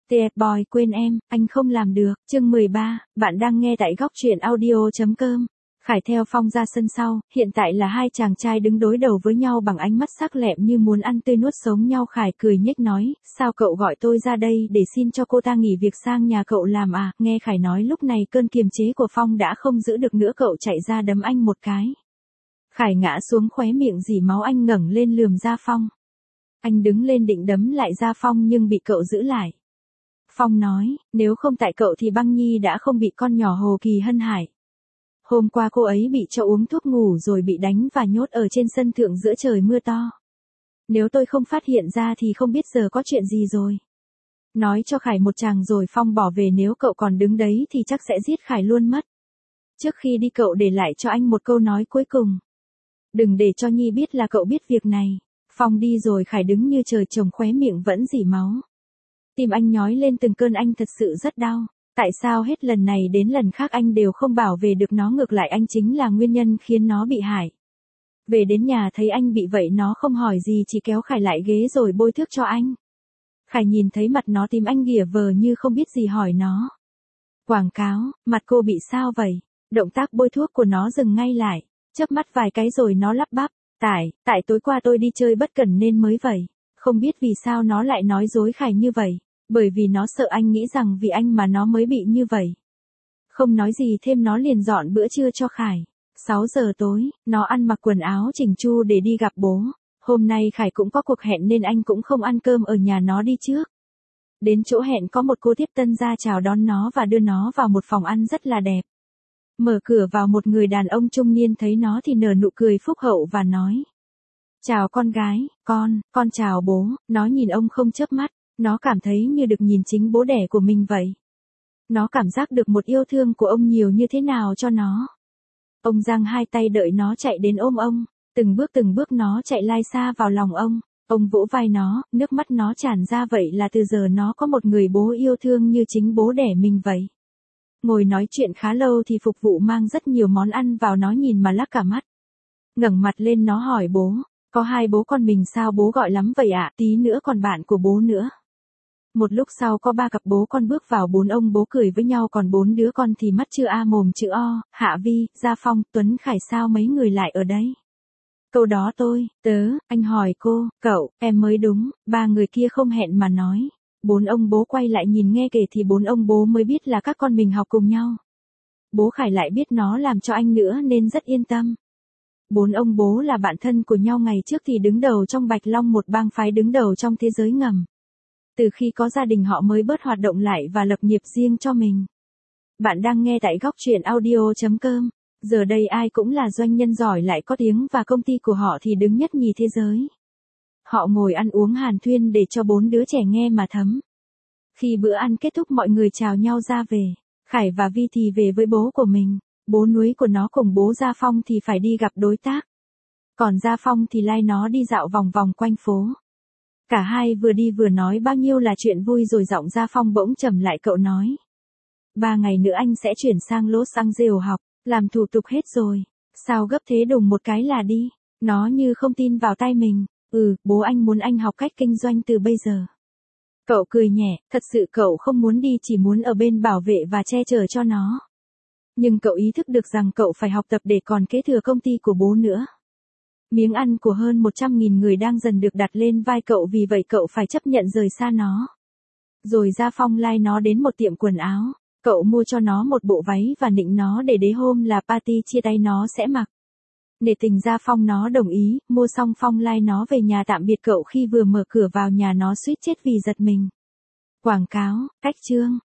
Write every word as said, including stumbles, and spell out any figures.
tê ép Boy quên em, anh không làm được. Chương mười ba, bạn đang nghe tại góc truyện audio.com. Khải theo Phong ra sân sau, hiện tại là hai chàng trai đứng đối đầu với nhau bằng ánh mắt sắc lẹm như muốn ăn tươi nuốt sống nhau. Khải cười nhếch nói, sao cậu gọi tôi ra đây để xin cho cô ta nghỉ việc sang nhà cậu làm à? Nghe Khải nói lúc này cơn kiềm chế của Phong đã không giữ được nữa, cậu chạy ra đấm anh một cái. Khải ngã xuống, khóe miệng rỉ máu, anh ngẩng lên lườm Gia Phong. Anh đứng lên định đấm lại Gia Phong nhưng bị cậu giữ lại. Phong nói, nếu không tại cậu thì Băng Nhi đã không bị con nhỏ Hồ Kỳ Hân hại. Hôm qua cô ấy bị cho uống thuốc ngủ rồi bị đánh và nhốt ở trên sân thượng giữa trời mưa to. Nếu tôi không phát hiện ra thì không biết giờ có chuyện gì rồi. Nói cho Khải một tràng rồi Phong bỏ về, nếu cậu còn đứng đấy thì chắc sẽ giết Khải luôn mất. Trước khi đi cậu để lại cho anh một câu nói cuối cùng. Đừng để cho Nhi biết là cậu biết việc này. Phong đi rồi Khải đứng như trời trồng, khóe miệng vẫn rỉ máu. Tim anh nhói lên từng cơn, anh thật sự rất đau. Tại sao hết lần này đến lần khác anh đều không bảo vệ được nó, ngược lại anh chính là nguyên nhân khiến nó bị hại. Về đến nhà thấy anh bị vậy nó không hỏi gì, chỉ kéo Khải lại ghế rồi bôi thuốc cho anh. Khải nhìn thấy mặt nó tím, anh ghìa vờ như không biết gì hỏi nó. Quảng cáo, mặt cô bị sao vậy? Động tác bôi thuốc của nó dừng ngay lại, chớp mắt vài cái rồi nó lắp bắp. Tại, tại tối qua tôi đi chơi bất cẩn nên mới vậy. Không biết vì sao nó lại nói dối Khải như vậy. Bởi vì nó sợ anh nghĩ rằng vì anh mà nó mới bị như vậy. Không nói gì thêm nó liền dọn bữa trưa cho Khải. sáu giờ tối, nó ăn mặc quần áo chỉnh chu để đi gặp bố. Hôm nay Khải cũng có cuộc hẹn nên anh cũng không ăn cơm ở nhà, nó đi trước. Đến chỗ hẹn có một cô tiếp tân ra chào đón nó và đưa nó vào một phòng ăn rất là đẹp. Mở cửa vào một người đàn ông trung niên thấy nó thì nở nụ cười phúc hậu và nói. Chào con gái, con, con chào bố. Nó nhìn ông không chớp mắt. Nó cảm thấy như được nhìn chính bố đẻ của mình vậy. Nó cảm giác được một yêu thương của ông nhiều như thế nào cho nó. Ông giang hai tay đợi nó chạy đến ôm ông. Từng bước từng bước nó chạy lai xa vào lòng ông. Ông vỗ vai nó, nước mắt nó tràn ra, vậy là từ giờ nó có một người bố yêu thương như chính bố đẻ mình vậy. Ngồi nói chuyện khá lâu thì phục vụ mang rất nhiều món ăn vào, nó nhìn mà lắc cả mắt. Ngẩng mặt lên nó hỏi bố, có hai bố con mình sao bố gọi lắm vậy ạ? À? Tí nữa còn bạn của bố nữa. Một lúc sau có ba cặp bố con bước vào, bốn ông bố cười với nhau, còn bốn đứa con thì mắt chữ A mồm chữ O. Hạ Vi, Gia Phong, Tuấn Khải, sao mấy người lại ở đây? Câu đó tôi, tớ, anh hỏi cô, cậu, em mới đúng. Ba người kia không hẹn mà nói. Bốn ông bố quay lại nhìn, nghe kể thì bốn ông bố mới biết là các con mình học cùng nhau. Bố Khải lại biết nó làm cho anh nữa nên rất yên tâm. Bốn ông bố là bạn thân của nhau, ngày trước thì đứng đầu trong Bạch Long, một bang phái đứng đầu trong thế giới ngầm. Từ khi có gia đình họ mới bớt hoạt động lại và lập nghiệp riêng cho mình. Bạn đang nghe tại góc truyện audio.com. Giờ đây ai cũng là doanh nhân giỏi lại có tiếng và công ty của họ thì đứng nhất nhì thế giới. Họ ngồi ăn uống hàn thuyên để cho bốn đứa trẻ nghe mà thấm. Khi bữa ăn kết thúc mọi người chào nhau ra về. Khải và Vi thì về với bố của mình. Bố núi của nó cùng bố Gia Phong thì phải đi gặp đối tác. Còn Gia Phong thì lai nó đi dạo vòng vòng quanh phố. Cả hai vừa đi vừa nói bao nhiêu là chuyện vui rồi giọng Gia Phong bỗng trầm lại, cậu nói. Ba ngày nữa anh sẽ chuyển sang Los Angeles học, làm thủ tục hết rồi. Sao gấp thế, đùng một cái là đi. Nó như không tin vào tai mình. Ừ, bố anh muốn anh học cách kinh doanh từ bây giờ. Cậu cười nhẹ, thật sự cậu không muốn đi, chỉ muốn ở bên bảo vệ và che chở cho nó. Nhưng cậu ý thức được rằng cậu phải học tập để còn kế thừa công ty của bố nữa. Miếng ăn của hơn một trăm nghìn người đang dần được đặt lên vai cậu, vì vậy cậu phải chấp nhận rời xa nó. Rồi Gia Phong lai nó đến một tiệm quần áo. Cậu mua cho nó một bộ váy và nịnh nó để đến hôm là party chia tay nó sẽ mặc. Nể tình Gia Phong nó đồng ý, mua xong Phong lai nó về nhà tạm biệt cậu. Khi vừa mở cửa vào nhà nó suýt chết vì giật mình. Quảng cáo, cách chương.